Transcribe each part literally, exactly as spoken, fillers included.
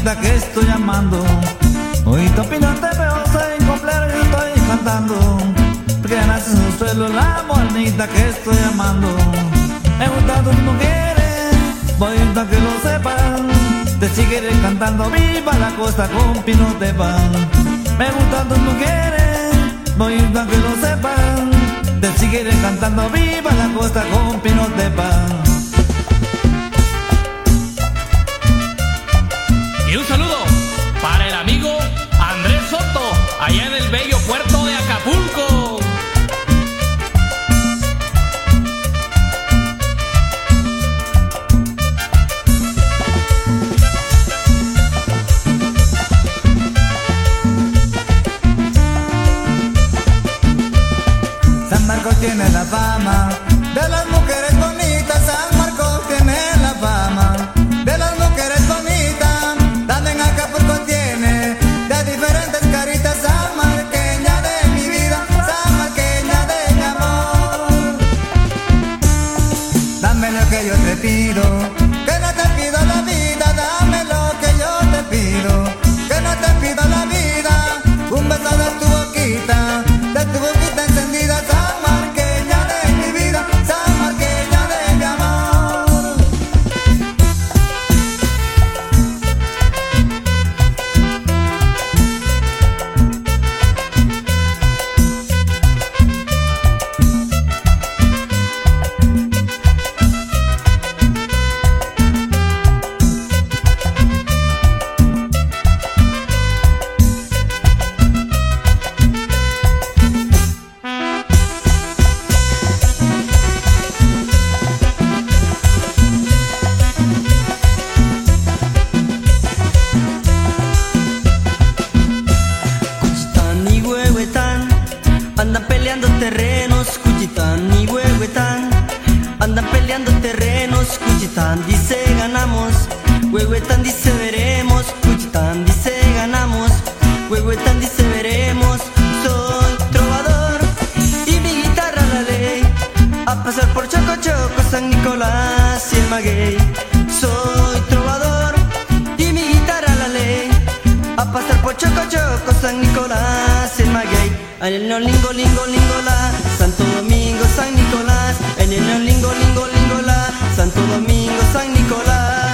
morenita que estoy amando. Hoy tu opinión te veo, soy incompleto y estoy cantando. Porque naces en el suelo la morenita que estoy amando. Me gustan tus mujeres, bonita que lo sepan. Te seguiré cantando, viva la costa con pinos de pan. Me gustan tus mujeres, bonita que lo sepan. Te seguiré cantando, viva la costa con pinos de pan. Y un saludo para el amigo Andrés Soto, allá en el bello puerto de Acapulco. San Marcos tiene la fama de las mujeres bonitas. San Marcos tiene la fama de las mujeres bonitas. También Acapulco tiene de diferentes caritas. San Marqueña de mi vida, San Marqueña de mi amor. Dame lo que yo te pido, que no te pido la vida. Dame lo que yo te pido, que no te pido la vida. Un beso de tu boquita, de tu boquita encendida. San Marqueña de mi vida, San Marqueña de mi amor. Andan peleando terrenos, Cuchitán y Huehuetán. Andan peleando terrenos, Cuchitán dice ganamos, Huehuetán dice veremos. Cuchitán dice ganamos, Huehuetán dice veremos. Soy trovador y mi guitarra la ley, a pasar por Choco Choco, San Nicolás y el Maguey. Soy trovador y mi guitarra la ley, a pasar por Choco Choco, San Nicolás y el Maguey. En el lingo, lingo, lingo, la Santo Domingo, San Nicolás. En el lingo, lingo, lingo, la Santo Domingo, San Nicolás.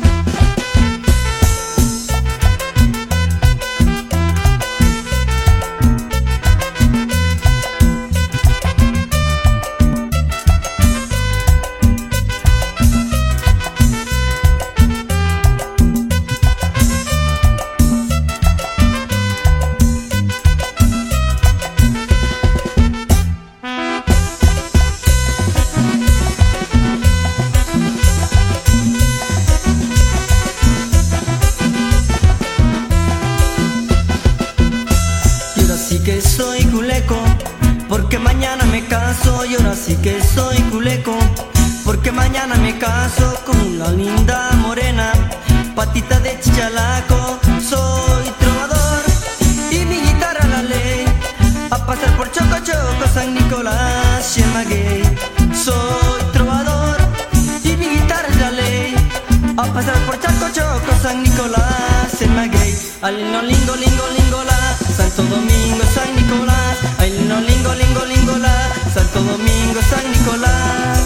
Que soy culeco, porque mañana me caso. Y ahora sí que soy culeco, porque mañana me caso con una linda morena, patita de chichalaco. Soy trovador y mi guitarra la ley, a pasar por Choco Choco, San Nicolás y el Maguey. Soy trovador y mi guitarra es la ley, a pasar por Choco Choco, San Nicolás y el Maguey. Al lingo, lingo, lingo, lingo, la Santo Domingo, San Nicolás. Al lingo, lingo, lingo, lingo, la Santo Domingo, San Nicolás.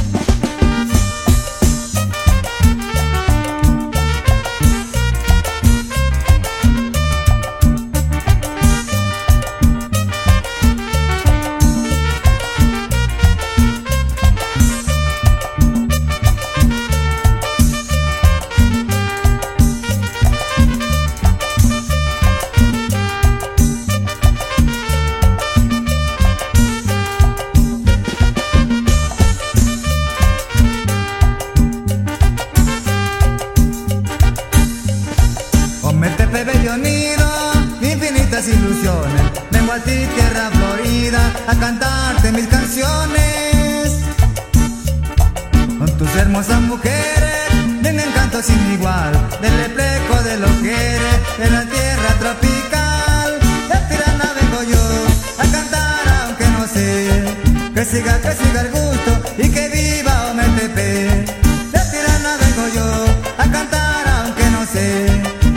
Infinitas ilusiones, vengo a ti tierra florida a cantarte mis canciones. Con tus hermosas mujeres, de un encanto sin igual, del reflejo de lo que eres, de la tierra tropical. De Tirana vengo yo a cantar aunque no sé, que siga, que siga el gusto y que viva Ometepe. De Tirana vengo yo a cantar aunque no sé,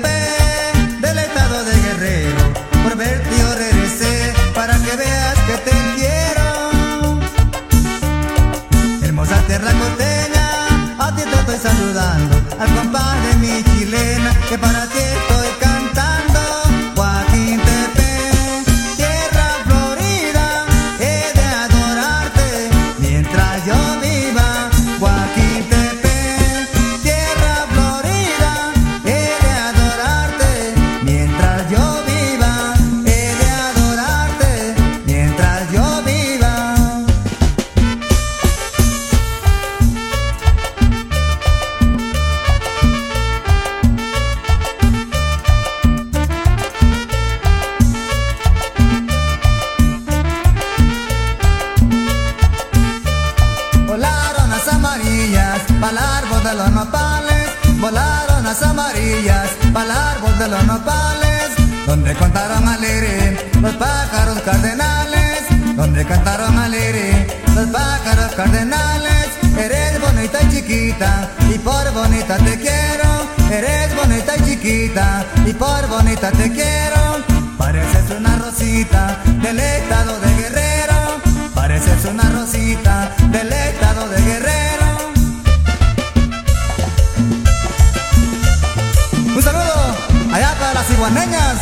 Quintepe, del estado de Guerrero. Por verte yo regresé, para que veas que te quiero. Hermosa tierra costeña, a ti te estoy saludando, al compás de mi chilena, que para ti estoy cantando. Guaquintepe, tierra florida, he de adorarte mientras yo viva. Guaquintepe, tierra florida, he de adorarte mientras yo viva. He de adorarte mientras yo viva. Volaron las amarillas pa'l árbol de los nopales, volaron las amarillas pa'l árbol de los nopales, donde cantaron alegre los pájaros cardenales, donde cantaron alegre los pájaros cardenales. Eres bonita y chiquita, y por bonita te quiero. Eres bonita y chiquita, y por bonita te quiero. Pareces una rosita del estado de Guerrero. Pareces una rosita del estado de Guerrero. Un saludo allá para las iguaneñas.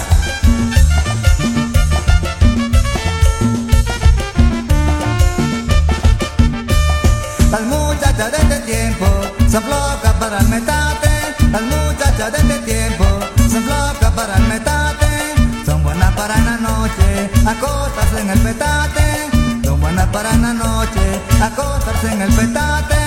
Las muchachas de este tiempo son flocas para el metate. Las muchachas de este tiempo son flocas para el metate. Son buenas para en la noche, acostarse en el petate. Son buenas para en la noche, acostarse en el petate.